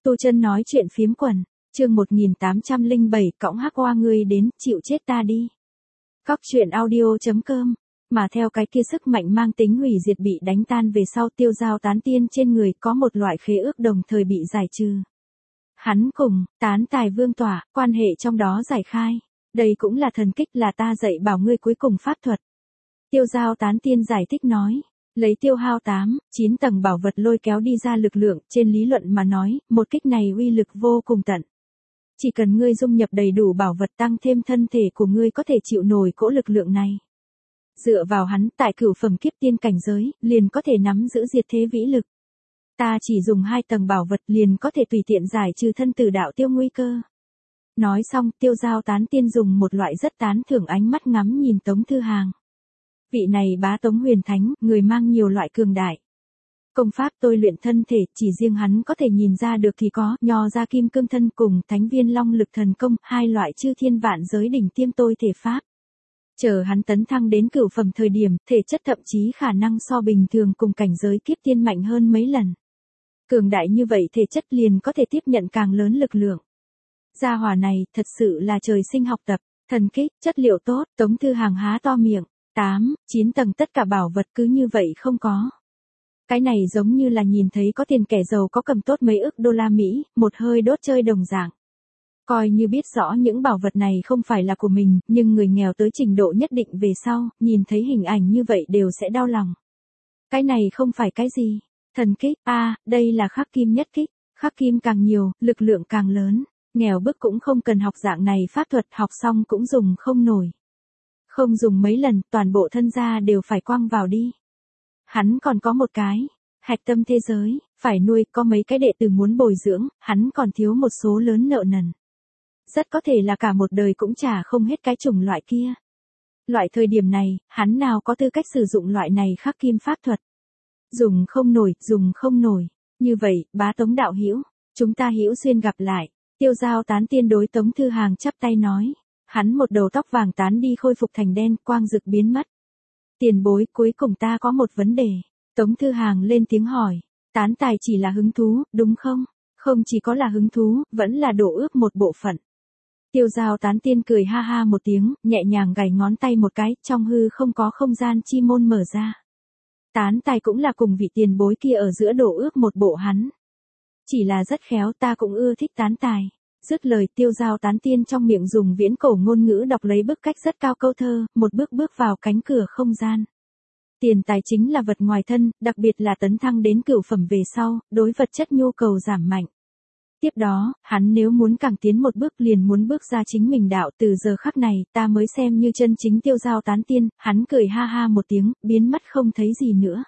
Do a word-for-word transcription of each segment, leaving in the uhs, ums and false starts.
Tu Chân nói chuyện phiếm quần, chương một nghìn tám trăm lẻ bảy, cõng hắc oa ngươi đến, chịu chết ta đi. Cóc truyện audio chấm com. Mà theo cái kia sức mạnh mang tính hủy diệt bị đánh tan về sau, Tiêu Dao Tán Tiên trên người có một loại khế ước đồng thời bị giải trừ. Hắn cùng Tán Tài Vương Tỏa, quan hệ trong đó giải khai. Đây cũng là thần kích, là ta dạy bảo ngươi cuối cùng pháp thuật. Tiêu Dao Tán Tiên giải thích nói. Lấy tiêu hao tám, chín tầng bảo vật lôi kéo đi ra lực lượng, trên lý luận mà nói, một kích này uy lực vô cùng tận. Chỉ cần ngươi dung nhập đầy đủ bảo vật tăng thêm thân thể của ngươi có thể chịu nổi cỗ lực lượng này. Dựa vào hắn, tại cửu phẩm kiếp tiên cảnh giới, liền có thể nắm giữ diệt thế vĩ lực. Ta chỉ dùng hai tầng bảo vật liền có thể tùy tiện giải trừ thân tử đạo tiêu nguy cơ. Nói xong, Tiêu Dao Tán Tiên dùng một loại rất tán thưởng ánh mắt ngắm nhìn Tống Thư Hàng. Vị này bá Tống huyền thánh, người mang nhiều loại cường đại. Công pháp tôi luyện thân thể, chỉ riêng hắn có thể nhìn ra được thì có, nho ra kim cương thân cùng thánh viên long lực thần công, hai loại chư thiên vạn giới đỉnh tiêm tôi thể pháp. Chờ hắn tấn thăng đến cửu phẩm thời điểm, thể chất thậm chí khả năng so bình thường cùng cảnh giới kiếp tiên mạnh hơn mấy lần. Cường đại như vậy thể chất liền có thể tiếp nhận càng lớn lực lượng. Gia hỏa này, thật sự là trời sinh học tập, thần kích, chất liệu tốt, Tống Thư Hàng há to miệng. tám, chín tầng tất cả bảo vật cứ như vậy không có. Cái này giống như là nhìn thấy có tiền kẻ giàu có cầm tốt mấy ức đô la Mỹ, một hơi đốt chơi đồng dạng. Coi như biết rõ những bảo vật này không phải là của mình, nhưng người nghèo tới trình độ nhất định về sau, nhìn thấy hình ảnh như vậy đều sẽ đau lòng. Cái này không phải cái gì. Thần kích, a à, đây là khắc kim nhất kích. Khắc kim càng nhiều, lực lượng càng lớn. Nghèo bức cũng không cần học dạng này pháp thuật, học xong cũng dùng không nổi. Không dùng mấy lần, toàn bộ thân gia đều phải quăng vào đi. Hắn còn có một cái, hạch tâm thế giới, phải nuôi, có mấy cái đệ tử muốn bồi dưỡng, hắn còn thiếu một số lớn nợ nần. Rất có thể là cả một đời cũng trả không hết cái chủng loại kia. Loại thời điểm này, hắn nào có tư cách sử dụng loại này khắc kim pháp thuật. Dùng không nổi, dùng không nổi. Như vậy, bá Tống đạo hữu, chúng ta hữu duyên gặp lại. Tiêu Dao Tán Tiên đối Tống Thư Hàng chắp tay nói. Hắn một đầu tóc vàng tán đi khôi phục thành đen, quang rực biến mất. Tiền bối, cuối cùng ta có một vấn đề. Tống Thư Hàng lên tiếng hỏi. Tán tài chỉ là hứng thú, đúng không? Không chỉ có là hứng thú, vẫn là đổ ước một bộ phận. Tiêu Dao Tán Tiên cười ha ha một tiếng, nhẹ nhàng gảy ngón tay một cái, trong hư không có không gian chi môn mở ra. Tán tài cũng là cùng vị tiền bối kia ở giữa đổ ước một bộ hắn. Chỉ là rất khéo, ta cũng ưa thích tán tài. Dứt lời, Tiêu Dao Tán Tiên trong miệng dùng viễn cổ ngôn ngữ đọc lấy bức cách rất cao câu thơ, một bước bước vào cánh cửa không gian. Tiền tài chính là vật ngoài thân, đặc biệt là tấn thăng đến cửu phẩm về sau, đối vật chất nhu cầu giảm mạnh. Tiếp đó, hắn nếu muốn càng tiến một bước liền muốn bước ra chính mình đạo, từ giờ khắc này, ta mới xem như chân chính Tiêu Dao Tán Tiên, hắn cười ha ha một tiếng, biến mất không thấy gì nữa.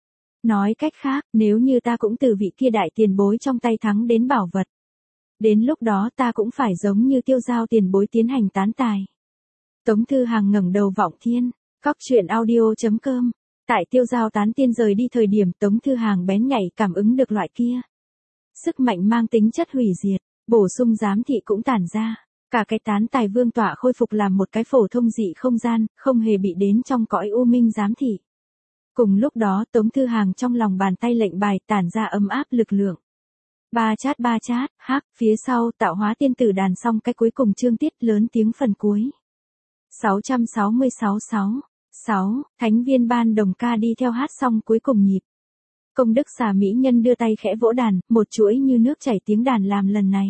Nói cách khác, nếu như ta cũng từ vị kia đại tiền bối trong tay thắng đến bảo vật. Đến lúc đó ta cũng phải giống như Tiêu Dao tiền bối tiến hành tán tài. Tống Thư Hàng ngẩng đầu vọng thiên, cóc truyện audio chấm com. Tại Tiêu Dao Tán Tiên rời đi thời điểm Tống Thư Hàng bén nhạy cảm ứng được loại kia. Sức mạnh mang tính chất hủy diệt, bổ sung giám thị cũng tản ra. Cả cái Tán Tài Vương Tọa khôi phục làm một cái phổ thông dị không gian, không hề bị đến trong cõi u minh giám thị. Cùng lúc đó Tống Thư Hàng trong lòng bàn tay lệnh bài tản ra ấm áp lực lượng. Ba chát ba chát, hắc, phía sau tạo hóa tiên tử đàn xong cái cuối cùng chương tiết lớn tiếng phần cuối. sáu trăm sáu mươi sáu sáu, sáu, thánh viên ban đồng ca đi theo hát xong cuối cùng nhịp. Công đức xà mỹ nhân đưa tay khẽ vỗ đàn, một chuỗi như nước chảy tiếng đàn làm lần này.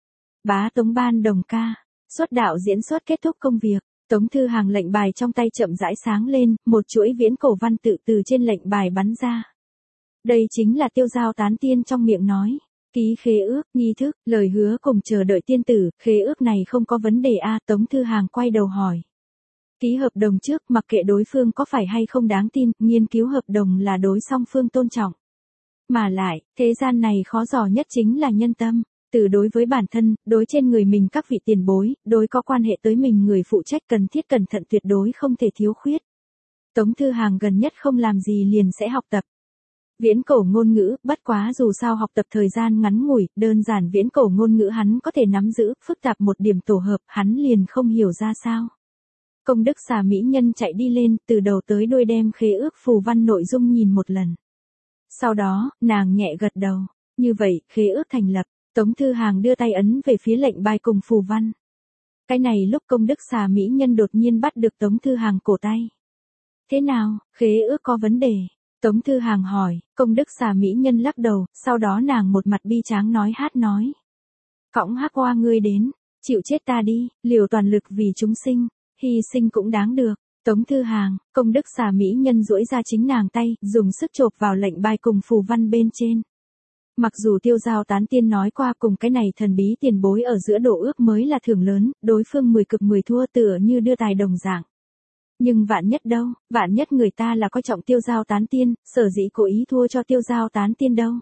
Bá Tống ban đồng ca, xuất đạo diễn xuất kết thúc công việc, Tống Thư Hàng lệnh bài trong tay chậm rãi sáng lên, một chuỗi viễn cổ văn tự từ trên lệnh bài bắn ra. Đây chính là Tiêu Dao Tán Tiên trong miệng nói. Ký khế ước, nghi thức, lời hứa cùng chờ đợi tiên tử, khế ước này không có vấn đề a. Tống Thư Hàng quay đầu hỏi. Ký hợp đồng trước, mặc kệ đối phương có phải hay không đáng tin, nghiên cứu hợp đồng là đối song phương tôn trọng. Mà lại, thế gian này khó dò nhất chính là nhân tâm, từ đối với bản thân, đối trên người mình các vị tiền bối, đối có quan hệ tới mình người phụ trách cần thiết cẩn thận tuyệt đối không thể thiếu khuyết. Tống Thư Hàng gần nhất không làm gì liền sẽ học tập. Viễn cổ ngôn ngữ, bất quá dù sao học tập thời gian ngắn ngủi, đơn giản viễn cổ ngôn ngữ hắn có thể nắm giữ, phức tạp một điểm tổ hợp, hắn liền không hiểu ra sao. Công đức xà mỹ nhân chạy đi lên, từ đầu tới đuôi đem khế ước phù văn nội dung nhìn một lần. Sau đó, nàng nhẹ gật đầu, như vậy, khế ước thành lập, Tống Thư Hàng đưa tay ấn về phía lệnh bài cùng phù văn. Cái này lúc công đức xà mỹ nhân đột nhiên bắt được Tống Thư Hàng cổ tay. Thế nào, khế ước có vấn đề? Tống Thư Hàng hỏi, công đức xà mỹ nhân lắc đầu, sau đó nàng một mặt bi tráng nói hát nói. Cõng hắc oa ngươi đến, chịu chết ta đi, liều toàn lực vì chúng sinh, hy sinh cũng đáng được. Tống Thư Hàng, công đức xà mỹ nhân duỗi ra chính nàng tay, dùng sức chộp vào lệnh bài cùng phù văn bên trên. Mặc dù Tiêu Giao Tán Tiên nói qua cùng cái này thần bí tiền bối ở giữa độ ước mới là thưởng lớn, đối phương mười cực mười thua tựa như đưa tài đồng dạng. Nhưng vạn nhất đâu, vạn nhất người ta là coi trọng Tiêu Giao Tán Tiên, sở dĩ cố ý thua cho Tiêu Giao Tán Tiên đâu.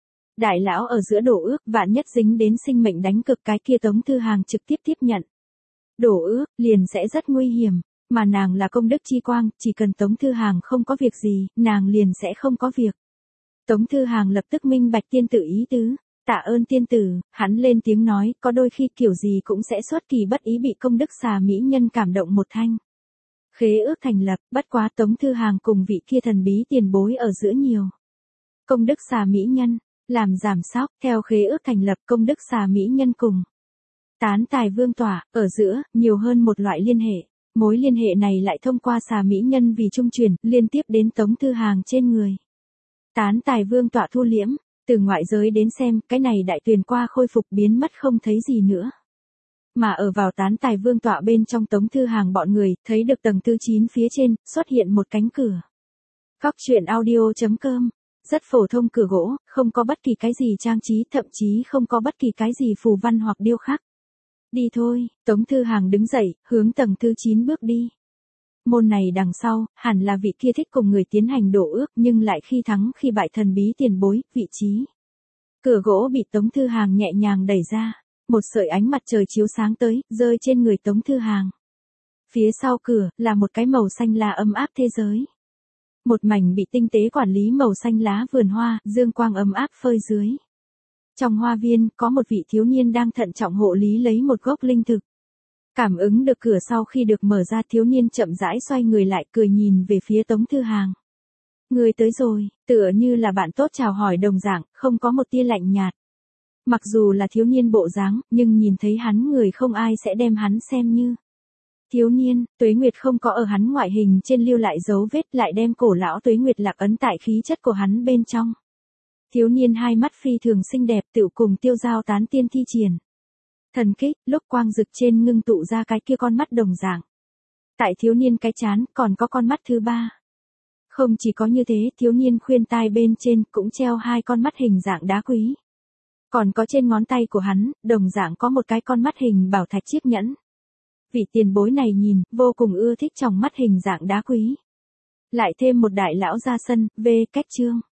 Đại lão ở giữa đổ ước, vạn nhất dính đến sinh mệnh đánh cực, cái kia Tống Thư Hàng trực tiếp tiếp nhận. Đổ ước, liền sẽ rất nguy hiểm, mà nàng là công đức chi quang, chỉ cần Tống Thư Hàng không có việc gì, nàng liền sẽ không có việc. Tống Thư Hàng lập tức minh bạch tiên tử ý tứ, tạ ơn tiên tử, hắn lên tiếng nói, có đôi khi kiểu gì cũng sẽ xuất kỳ bất ý bị công đức xà mỹ nhân cảm động một thanh. Khế ước thành lập, bất quá Tống Thư Hàng cùng vị kia thần bí tiền bối ở giữa nhiều. Công đức xà mỹ nhân, làm giảm sóc, theo khế ước thành lập công đức xà mỹ nhân cùng. Tán tài vương tỏa, ở giữa, nhiều hơn một loại liên hệ. Mối liên hệ này lại thông qua xà mỹ nhân vì trung truyền, liên tiếp đến Tống Thư Hàng trên người. Tán tài vương tọa thu liễm, từ ngoại giới đến xem, cái này đại tuyền qua khôi phục biến mất không thấy gì nữa. Mà ở vào tán tài vương tọa bên trong Tống Thư Hàng bọn người, thấy được tầng thứ chín phía trên, xuất hiện một cánh cửa. Góc truyện audio chấm com, rất phổ thông cửa gỗ, không có bất kỳ cái gì trang trí, thậm chí không có bất kỳ cái gì phù văn hoặc điêu khắc. Đi thôi, Tống Thư Hàng đứng dậy, hướng tầng thứ chín bước đi. Môn này đằng sau, hẳn là vị kia thích cùng người tiến hành đổ ước nhưng lại khi thắng khi bại thần bí tiền bối, vị trí. Cửa gỗ bị Tống Thư Hàng nhẹ nhàng đẩy ra, một sợi ánh mặt trời chiếu sáng tới, rơi trên người Tống Thư Hàng. Phía sau cửa, là một cái màu xanh lá ấm áp thế giới. Một mảnh bị tinh tế quản lý màu xanh lá vườn hoa, dương quang ấm áp phơi dưới. Trong hoa viên, có một vị thiếu niên đang thận trọng hộ lý lấy một gốc linh thực. Cảm ứng được cửa sau khi được mở ra, thiếu niên chậm rãi xoay người lại, cười nhìn về phía Tống Thư Hàng. Người tới rồi, tựa như là bạn tốt chào hỏi đồng dạng, không có một tia lạnh nhạt. Mặc dù là thiếu niên bộ dáng, nhưng nhìn thấy hắn người không ai sẽ đem hắn xem như. Thiếu niên, tuế nguyệt không có ở hắn ngoại hình trên lưu lại dấu vết, lại đem cổ lão tuế nguyệt lạc ấn tại khí chất của hắn bên trong. Thiếu niên hai mắt phi thường xinh đẹp, tựu cùng Tiêu Giao Tán Tiên thi triển. Thần kích, lúc quang rực trên ngưng tụ ra cái kia con mắt đồng dạng. Tại thiếu niên cái chán, còn có con mắt thứ ba. Không chỉ có như thế, thiếu niên khuyên tai bên trên cũng treo hai con mắt hình dạng đá quý. Còn có trên ngón tay của hắn, đồng dạng có một cái con mắt hình bảo thạch chiếc nhẫn. Vị tiền bối này nhìn, vô cùng ưa thích tròng mắt hình dạng đá quý. Lại thêm một đại lão ra sân, về cách chương.